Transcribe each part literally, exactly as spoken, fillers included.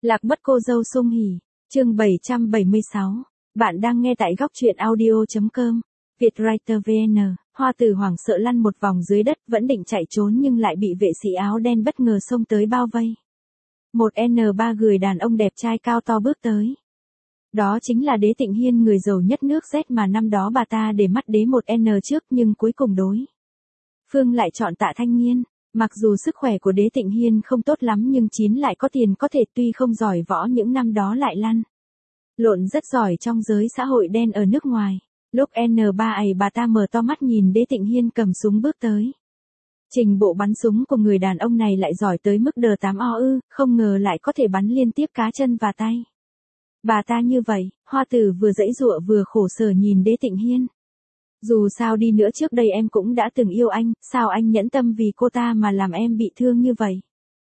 Lạc mất cô dâu Sung Hỉ, chương bảy trăm bảy mươi sáu. Bạn đang nghe tại góc truyện audio chấm com. Vietwriter vê en. Hoa Tử hoảng sợ lăn một vòng dưới đất, vẫn định chạy trốn nhưng lại bị vệ sĩ áo đen bất ngờ xông tới bao vây. Một N ba người đàn ông đẹp trai cao to bước tới. Đó chính là Đế Tịnh Hiên, người giàu nhất nước Z mà năm đó bà ta để mắt đế một N trước, nhưng cuối cùng đối phương lại chọn Tạ Thanh Nghiên. Mặc dù sức khỏe của Đế Tịnh Hiên không tốt lắm nhưng Chín lại có tiền có thể, tuy không giỏi võ những năm đó lại lăn lộn rất giỏi trong giới xã hội đen ở nước ngoài. Lúc N ba ấy bà ta mở to mắt nhìn Đế Tịnh Hiên cầm súng bước tới. Trình bộ bắn súng của người đàn ông này lại giỏi tới mức đờ tám o ư, không ngờ lại có thể bắn liên tiếp cá chân và tay bà ta như vậy. Hoa Tử vừa giãy giụa vừa khổ sở nhìn Đế Tịnh Hiên. Dù sao đi nữa trước đây em cũng đã từng yêu anh, sao anh nhẫn tâm vì cô ta mà làm em bị thương như vậy?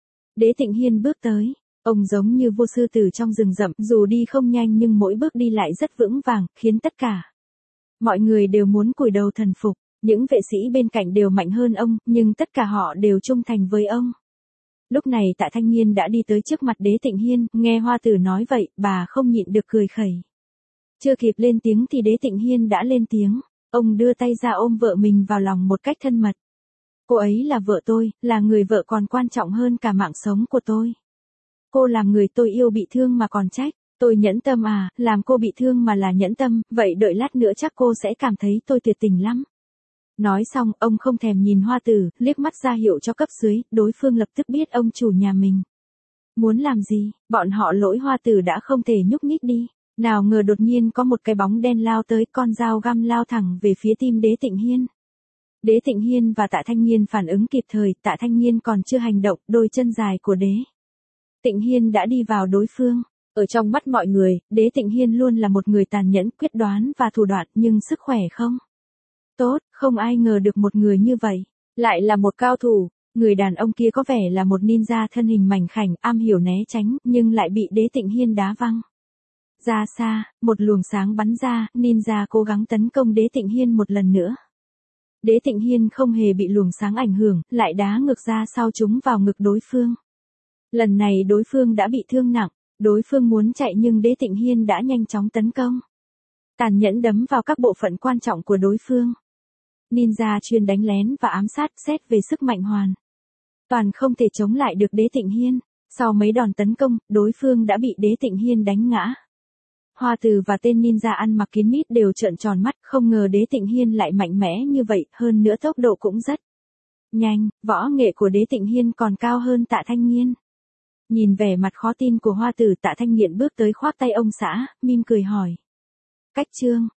Đế Tịnh Hiên bước tới, ông giống như vua sư tử trong rừng rậm, dù đi không nhanh nhưng mỗi bước đi lại rất vững vàng, khiến tất cả mọi người đều muốn cúi đầu thần phục. Những vệ sĩ bên cạnh đều mạnh hơn ông, nhưng tất cả họ đều trung thành với ông. Lúc này Tạ Thanh Nghiên đã đi tới trước mặt Đế Tịnh Hiên, nghe Hoa Tử nói vậy, bà không nhịn được cười khẩy. Chưa kịp lên tiếng thì Đế Tịnh Hiên đã lên tiếng. Ông đưa tay ra ôm vợ mình vào lòng một cách thân mật. Cô ấy là vợ tôi, là người vợ còn quan trọng hơn cả mạng sống của tôi. Cô làm người tôi yêu bị thương mà còn trách, tôi nhẫn tâm à, làm cô bị thương mà là nhẫn tâm, vậy đợi lát nữa chắc cô sẽ cảm thấy tôi tuyệt tình lắm. Nói xong, ông không thèm nhìn Hoa Tử, liếc mắt ra hiệu cho cấp dưới, đối phương lập tức biết ông chủ nhà mình muốn làm gì, bọn họ lỗi Hoa Tử đã không thể nhúc nhích đi. Nào ngờ đột nhiên có một cái bóng đen lao tới, con dao găm lao thẳng về phía tim Đế Tịnh Hiên. Đế Tịnh Hiên và Tạ Thanh Nghiên phản ứng kịp thời, Tạ Thanh Nghiên còn chưa hành động, đôi chân dài của Đế Tịnh Hiên đã đi vào đối phương. Ở trong mắt mọi người, Đế Tịnh Hiên luôn là một người tàn nhẫn, quyết đoán và thủ đoạn, nhưng sức khỏe không tốt, không ai ngờ được một người như vậy lại là một cao thủ. Người đàn ông kia có vẻ là một ninja thân hình mảnh khảnh, am hiểu né tránh, nhưng lại bị Đế Tịnh Hiên đá văng ra xa. Một luồng sáng bắn ra, ninja cố gắng tấn công Đế Tịnh Hiên một lần nữa. Đế Tịnh Hiên không hề bị luồng sáng ảnh hưởng, lại đá ngược ra sau trúng vào ngực đối phương. Lần này đối phương đã bị thương nặng, đối phương muốn chạy nhưng Đế Tịnh Hiên đã nhanh chóng tấn công, tàn nhẫn đấm vào các bộ phận quan trọng của đối phương. Ninja chuyên đánh lén và ám sát, xét về sức mạnh hoàn toàn không thể chống lại được Đế Tịnh Hiên. Sau mấy đòn tấn công, đối phương đã bị Đế Tịnh Hiên đánh ngã. Hoa Tử và tên ninja ăn mặc kín mít đều trợn tròn mắt, không ngờ Đế Tịnh Hiên lại mạnh mẽ như vậy, hơn nữa tốc độ cũng rất nhanh, võ nghệ của Đế Tịnh Hiên còn cao hơn Tạ Thanh Nghiên. Nhìn vẻ mặt khó tin của Hoa Tử, Tạ Thanh Nghiên bước tới khoác tay ông xã, mỉm cười hỏi. Cách trương,